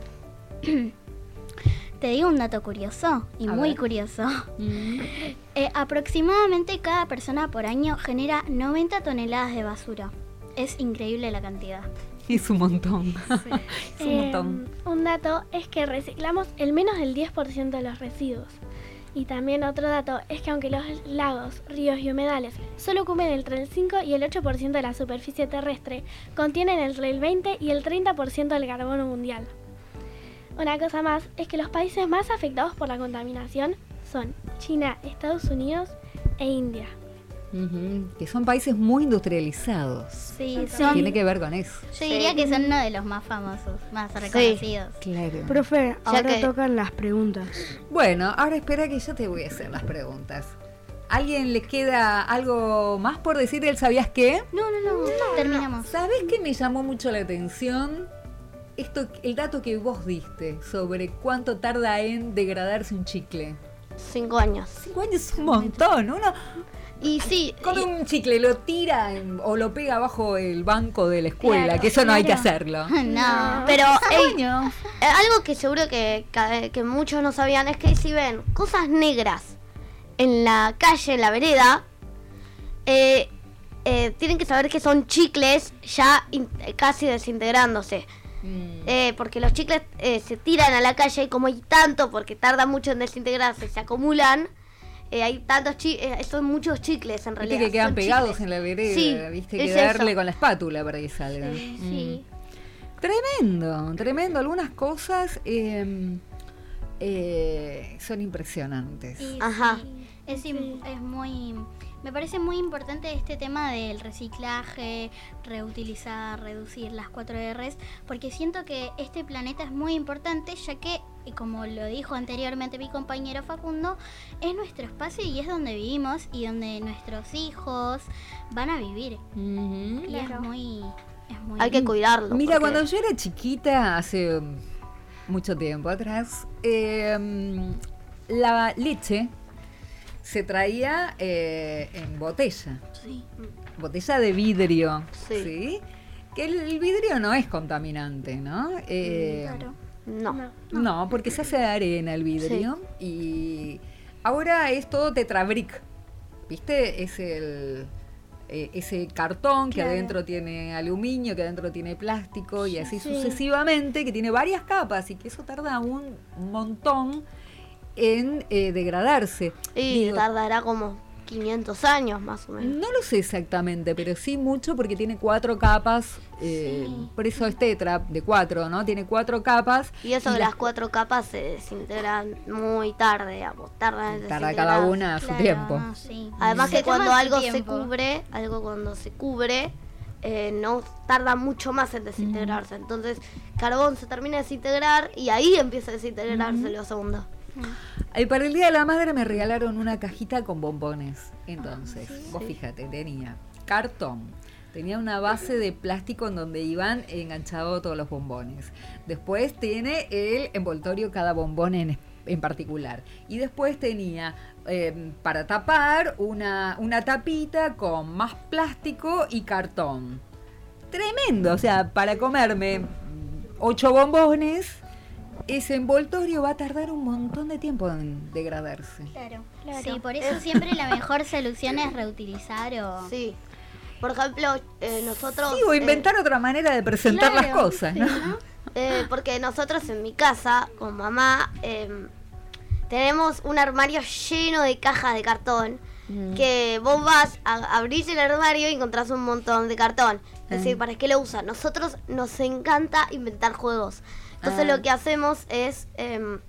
Te digo un dato curioso y A muy ver. curioso. Eh, aproximadamente cada persona por año genera noventa toneladas de basura. Es increíble la cantidad. Es un montón. Es un Eh, montón. un dato es que reciclamos el menos del diez por ciento de los residuos. Y también otro dato es que aunque los lagos, ríos y humedales solo ocupen entre el cinco y el ocho por ciento de la superficie terrestre, contienen entre el veinte y el treinta por ciento del carbono mundial. Una cosa más es que los países más afectados por la contaminación son China, Estados Unidos e India. Ujú, que son países muy industrializados. Sí, son- Tiene que ver con eso. Yo diría que son uno de los más famosos, más reconocidos. Claro. Profe, Ya ahora que- tocan las preguntas. Bueno, ahora espera que yo te voy a hacer las preguntas. ¿Alguien le queda algo más por decir del sabías qué? No, no, no, no. Terminamos. ¿Sabés qué me llamó mucho la atención? Esto, el dato que vos diste sobre cuánto tarda en degradarse un chicle. Cinco años. Cinco años es un montón, uno. Y sí. Cuando un chicle lo tira en- o lo pega bajo el banco de la escuela, Claro, que eso no hay que claro. hacerlo. No, pero ey, eh, algo que seguro que, que, que muchos no sabían es que si ven cosas negras en la calle, en la vereda, eh, eh, tienen que saber que son chicles ya in- casi desintegrándose. Eh, porque los chicles eh, se tiran a la calle y como hay tanto, porque tarda mucho en desintegrarse, se acumulan. Eh, hay tantos chicles, son muchos chicles en Viste realidad. que quedan son pegados chicles. en la vereda, Sí, viste que es darle eso. con la espátula para que salgan. Sí, Mm. sí. Tremendo, tremendo. Algunas cosas eh, eh, son impresionantes. Y sí, es, im- es muy... Me parece muy importante este tema del reciclaje, reutilizar, reducir, las cuatro R's, porque siento que este planeta es muy importante, ya que, y como lo dijo anteriormente mi compañero Facundo, es nuestro espacio y es donde vivimos y donde nuestros hijos van a vivir. Y es muy... Es muy Hay que cuidarlo. Mira, porque- cuando yo era chiquita, hace um, mucho tiempo atrás, eh, la leche se traía eh, en botella. Sí. Botella de vidrio. Sí. ¿Sí? Que el, el vidrio no es contaminante, ¿no? Eh, Claro. No. No, porque se hace de arena el vidrio. Y ahora es todo tetrabric. ¿Viste? Es el eh, ese cartón que Claro. adentro tiene aluminio, que adentro tiene plástico y así Sí. sucesivamente, que tiene varias capas y que eso tarda un montón en eh, degradarse. Y Digo, tardará como quinientos años más o menos. no lo sé exactamente, pero sí mucho porque tiene cuatro capas, eh, por eso es tetra de cuatro, ¿no? Tiene cuatro capas. Y eso de las las cuatro capas se desintegran muy tarde, digamos, tardan en Tarda desintegrar. cada una a su Claro, tiempo. no, sí. Además Se que toma cuando su algo tiempo. se cubre, algo cuando se cubre, eh, no tarda mucho más en desintegrarse. Entonces, carbón se termina de desintegrar y ahí empieza a desintegrarse lo segundo. Eh, para el Día de la Madre me regalaron una cajita con bombones. Entonces, Ah, vos fíjate, tenía cartón, tenía una base de plástico en donde iban enganchados todos los bombones. Después tiene el envoltorio cada bombón en, en particular. Y después tenía eh, para tapar una, una tapita con más plástico y cartón. Tremendo, o sea, para comerme ocho bombones, ese envoltorio va a tardar un montón de tiempo en degradarse. Claro, Claro. Sí, por eso siempre la mejor solución es reutilizar o... Sí. Por ejemplo, eh, nosotros... Sí, o inventar eh, otra manera de presentar las Claro, cosas, sí, ¿no? Eh, porque nosotros en mi casa, con mamá, eh, tenemos un armario lleno de cajas de cartón. Mm. Que vos vas a abrir el armario y encontrás un montón de cartón. Es decir, Mm. ¿para qué lo usan? Nosotros nos encanta inventar juegos. Entonces Ah. lo que hacemos es em,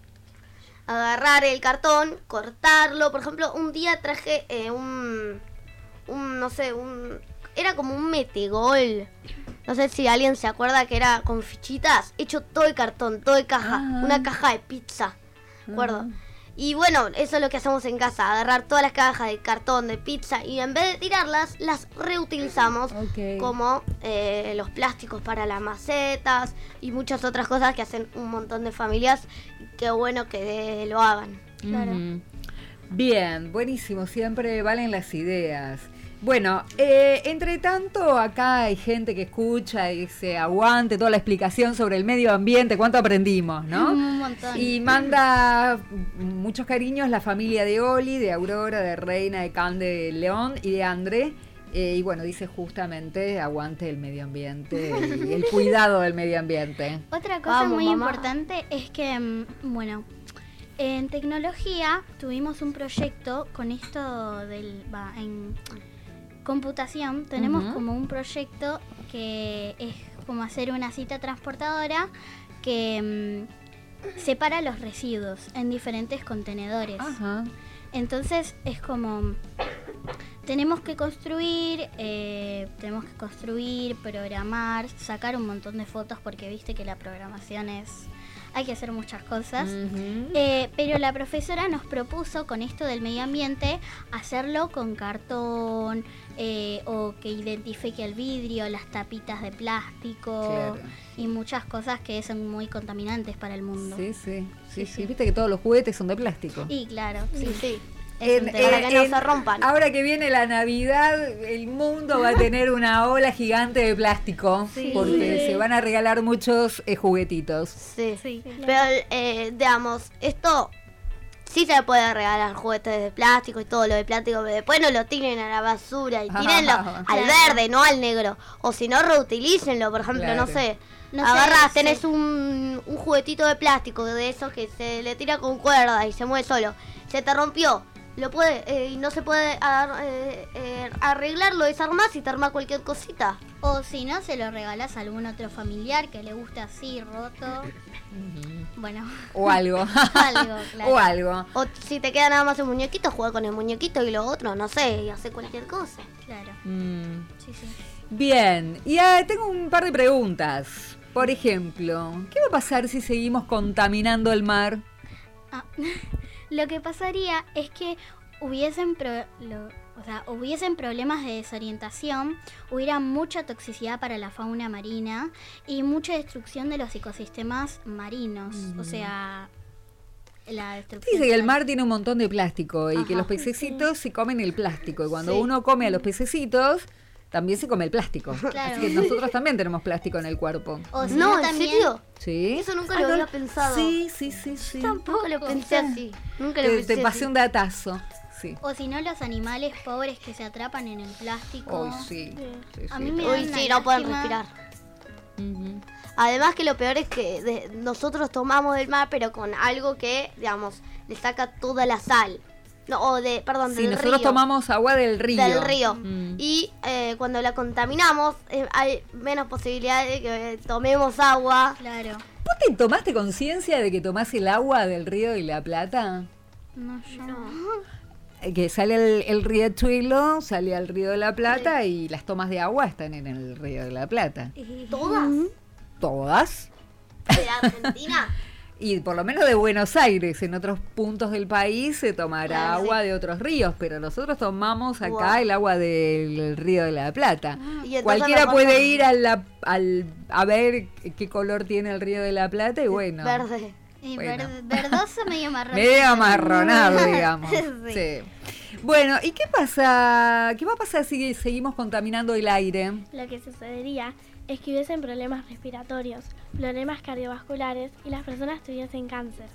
agarrar el cartón, cortarlo. Por ejemplo, un día traje eh, un, un, no sé, un... Era como un metegol. No sé si alguien se acuerda que era con fichitas. Hecho todo de cartón, todo de caja. Ah. Una caja de pizza. ¿De acuerdo? Y bueno, eso es lo que hacemos en casa. Agarrar todas las cajas de cartón, de pizza. Y en vez de tirarlas, las reutilizamos. Ok. Como eh, los plásticos para las macetas. Y muchas otras cosas que hacen un montón de familias. Qué bueno que lo hagan. Ujú. Bien, buenísimo, siempre valen las ideas. Bueno, eh, entre tanto, acá hay gente que escucha y se aguante toda la explicación sobre el medio ambiente, cuánto aprendimos, ¿no? Un montón. Y manda muchos cariños la familia de Oli, de Aurora, de Reina, de Cande, de León y de André. Eh, y bueno, dice justamente aguante el medio ambiente y el cuidado del medio ambiente. Otra cosa Vamos, muy mamá. importante es que, mm, bueno, en tecnología tuvimos un proyecto con esto del... va, en computación tenemos Ujú. como un proyecto que es como hacer una cita transportadora que mm, separa los residuos en diferentes contenedores. Ajá. Entonces es como... Tenemos que construir, eh, tenemos que construir, programar, sacar un montón de fotos porque viste que la programación es hay que hacer muchas cosas. Ujú. Eh, pero la profesora nos propuso con esto del medio ambiente hacerlo con cartón eh, o que identifique el vidrio, las tapitas de plástico Claro. y muchas cosas que son muy contaminantes para el mundo. Sí, sí, sí, sí. Viste que todos los juguetes son de plástico. Y claro, sí, sí. Es un tema. Para que no se rompan. Ahora que viene la Navidad, el mundo va a tener una ola gigante de plástico. Sí. Porque Sí. se van a regalar muchos eh, juguetitos. Sí, pero eh, digamos, esto sí se puede regalar juguetes de plástico y todo lo de plástico, pero después no lo tiren a la basura y tírenlo Ah, al claro. verde, no al negro. O si no, reutilícenlo, por ejemplo, Claro. no sé. No sé, agarrás, sí. tenés un, un juguetito de plástico de esos que se le tira con cuerda y se mueve solo. Se te rompió. Lo puede, eh, y no se puede ar- eh, eh, arreglar, lo desarmás y te armás cualquier cosita. O si no, se lo regalás a algún otro familiar que le guste así, roto. Bueno. O algo. Algo, claro. O algo. O si te queda nada más el muñequito, juega con el muñequito y lo otro, no sé, y hace cualquier cosa. Claro. Mm. Sí, sí. Bien, y ah, tengo un par de preguntas. Por ejemplo, ¿qué va a pasar si seguimos contaminando el mar? Ah, lo que pasaría es que hubiesen, pro- lo- o sea, hubiesen problemas de desorientación, hubiera mucha toxicidad para la fauna marina y mucha destrucción de los ecosistemas marinos. O Ujú. sea, la destrucción. Dice que el total. mar tiene un montón de plástico y que Ajá. los pececitos se comen el plástico. Y cuando Sí. uno come a los pececitos, también se come el plástico. Claro. Así que nosotros también tenemos plástico en el cuerpo. O si No, no, ¿en también- serio? ¿Sí? Eso nunca Ah, lo no. había pensado. Sí, sí, sí, sí. Tampoco lo pensé así. Nunca lo Te, pensé te pasé así. un datazo. Sí. O si no, los animales pobres que se atrapan en el plástico. Uy, sí. Sí, A sí. mí me Uy, da sí, una no pueden lástima. respirar. Ujú. Además que lo peor es que de- nosotros tomamos del mar, pero con algo que, digamos, le saca toda la sal. No, o de, perdón, Sí, del nosotros río. tomamos agua del río. Del río. Mm. Y eh, cuando la contaminamos, eh, hay menos posibilidad de que tomemos agua. Claro. ¿Vos te tomaste conciencia de que tomás el agua del río de la Plata? No, yo no. Eh, Que sale el, el riachuelo, sale al río de la Plata y las tomas de agua están en el río de la Plata. ¿Todas? Todas. ¿De Argentina? Y por lo menos de Buenos Aires, en otros puntos del país se tomará Claro, agua sí. de otros ríos, pero nosotros tomamos acá Guau. el agua del río de la Plata. Y entonces Cualquiera nos puede vamos- ir a, la, al, a ver qué color tiene el río de la Plata y bueno. Verde. Y Bueno. verd- verdoso medio marrón. Medio amarronado, digamos. Sí. Sí. Bueno, ¿y qué pasa? ¿Qué va a pasar si seguimos contaminando el aire? Lo que sucedería es que hubiesen problemas respiratorios, problemas cardiovasculares y las personas tuviesen cáncer.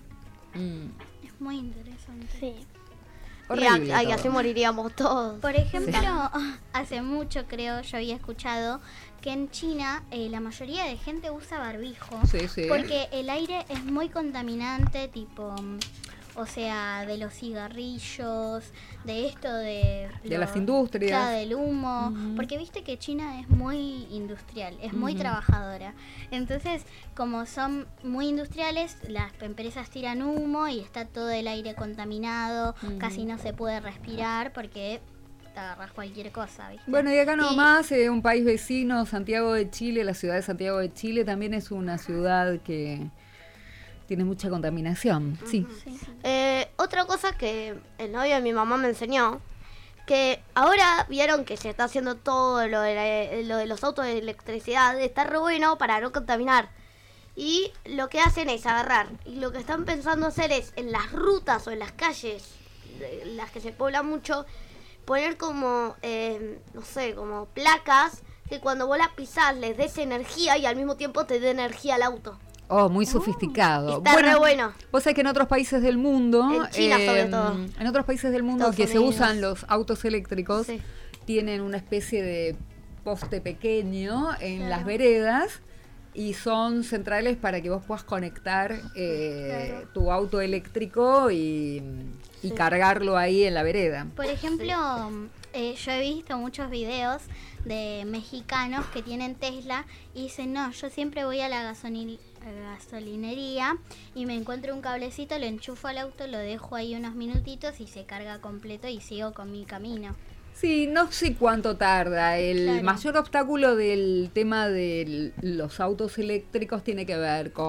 Es muy interesante. Sí. Horrible Y a- ay, todo. así moriríamos todos. Por ejemplo, hace mucho creo, yo había escuchado que en China eh, la mayoría de gente usa barbijo. Sí, sí. Porque el aire es muy contaminante, tipo, mm, o sea, de los cigarrillos, de esto de... De lo- las industrias. Claro, del humo. Ujú. Porque viste que China es muy industrial, es muy Ujú. trabajadora. Entonces, como son muy industriales, las empresas tiran humo y está todo el aire contaminado, Ujú. casi no se puede respirar porque te agarras cualquier cosa, ¿viste? Bueno, y acá Y- nomás, eh, un país vecino, Santiago de Chile, la ciudad de Santiago de Chile también es una ciudad que tiene mucha contaminación. Sí. Eh, otra cosa que el novio de mi mamá me enseñó, que ahora vieron que se está haciendo todo lo de, la- lo de los autos de electricidad, está re bueno para no contaminar. Y lo que hacen es agarrar, y lo que están pensando hacer es en las rutas o en las calles, de las que se poblan mucho, poner como, eh, no sé, como placas que cuando vos las pisás les des energía y al mismo tiempo te dé energía al auto. Oh, muy sofisticado. Está re bueno. Vos sabés que en otros países del mundo, En China sobre todo. en otros países del mundo Estados que se Unidos. usan los autos eléctricos, Sí. tienen una especie de poste pequeño en Claro. las veredas y son centrales para que vos puedas conectar eh, Claro. tu auto eléctrico y, y Sí. cargarlo ahí en la vereda. Por ejemplo, eh, yo he visto muchos videos de mexicanos que tienen Tesla y dicen, no, yo siempre voy a la gasoli- a la gasolinería y me encuentro un cablecito, lo enchufo al auto, lo dejo ahí unos minutitos y se carga completo y sigo con mi camino. Sí, no sé cuánto tarda. El Claro. mayor obstáculo del tema de los autos eléctricos tiene que ver con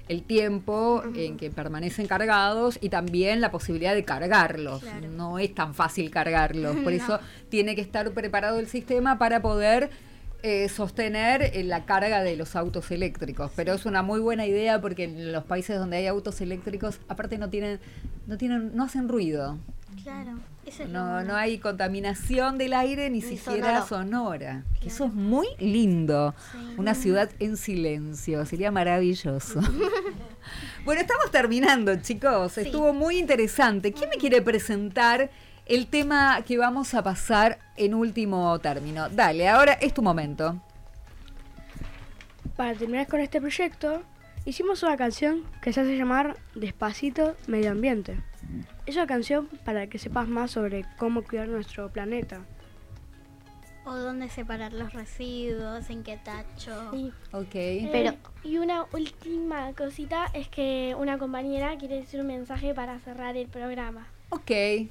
el tiempo uh-huh. en que permanecen cargados y también la posibilidad de cargarlos. Claro. No es tan fácil cargarlos, por no. eso tiene que estar preparado el sistema para poder eh, sostener eh, la carga de los autos eléctricos. Pero es una muy buena idea porque en los países donde hay autos eléctricos, aparte no tienen, no tienen, no hacen ruido. Claro. Eso es no, bueno. no hay contaminación del aire ni, ni siquiera sonora. sonora. Claro. Que eso es muy lindo. Sí. Una ciudad en silencio. Sería maravilloso. Bueno, estamos terminando, chicos. Sí. Estuvo muy interesante. ¿Quién me quiere presentar el tema que vamos a pasar en último término? Dale, ahora es tu momento. Para terminar con este proyecto, hicimos una canción que se hace llamar Despacito Medio Ambiente. Es una canción para que sepas más sobre cómo cuidar nuestro planeta. O dónde separar los residuos, en qué tacho. Sí. Ok. Eh, Pero y una última cosita es que una compañera quiere decir un mensaje para cerrar el programa. Ok.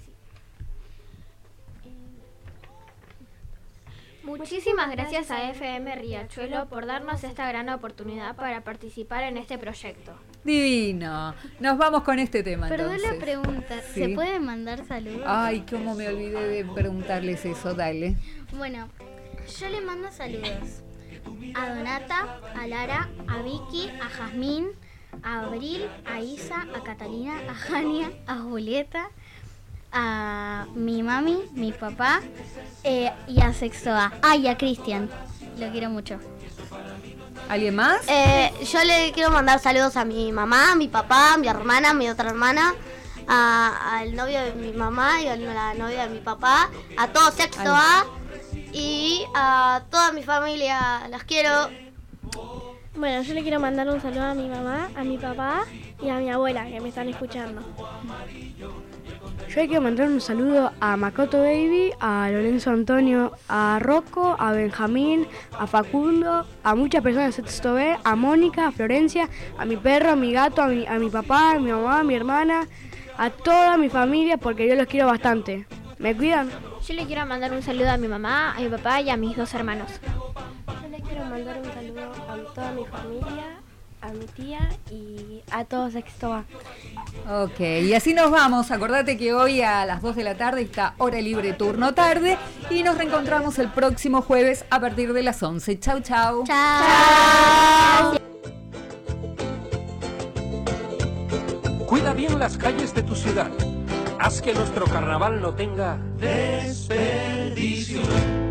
Muchísimas gracias a F M Riachuelo por darnos esta gran oportunidad para participar en este proyecto. Divino. Nos vamos con este tema. Perdón entonces. la pregunta, ¿Sí? ¿se pueden mandar saludos? Ay, cómo me olvidé de preguntarles eso, dale. Bueno, yo le mando saludos a Donata, a Lara, a Vicky, a Jazmín, a Abril, a Isa, a Catalina, a Jania, a Julieta, a mi mami, mi papá eh, y a Sexto A. Ah, y a Cristian. Lo quiero mucho. ¿Alguien más? Eh, yo le quiero mandar saludos a mi mamá, a mi papá, a mi hermana, a mi otra hermana, a, al novio de mi mamá y a la novia de mi papá, a todo Sexto A y a toda mi familia. Las quiero. Bueno, yo le quiero mandar un saludo a mi mamá, a mi papá y a mi abuela que me están escuchando. Yo le quiero mandar un saludo a Makoto Baby, a Lorenzo Antonio, a Rocco, a Benjamín, a Facundo, a muchas personas de Sexto B, a Mónica, a Florencia, a mi perro, a mi gato, a mi, a mi papá, a mi mamá, a mi hermana, a toda mi familia porque yo los quiero bastante. ¿Me cuidan? Yo le quiero mandar un saludo a mi mamá, a mi papá y a mis dos hermanos. Yo le quiero mandar un saludo a toda mi familia, a mi tía y a todos Sexto A. Ok, y así nos vamos. Acordate que hoy a las dos de la tarde está Hora Libre Turno Tarde y nos reencontramos el próximo jueves a partir de las once. Chau, chau. Chau. Cuida bien las calles de tu ciudad. Haz que nuestro carnaval no tenga desperdicio.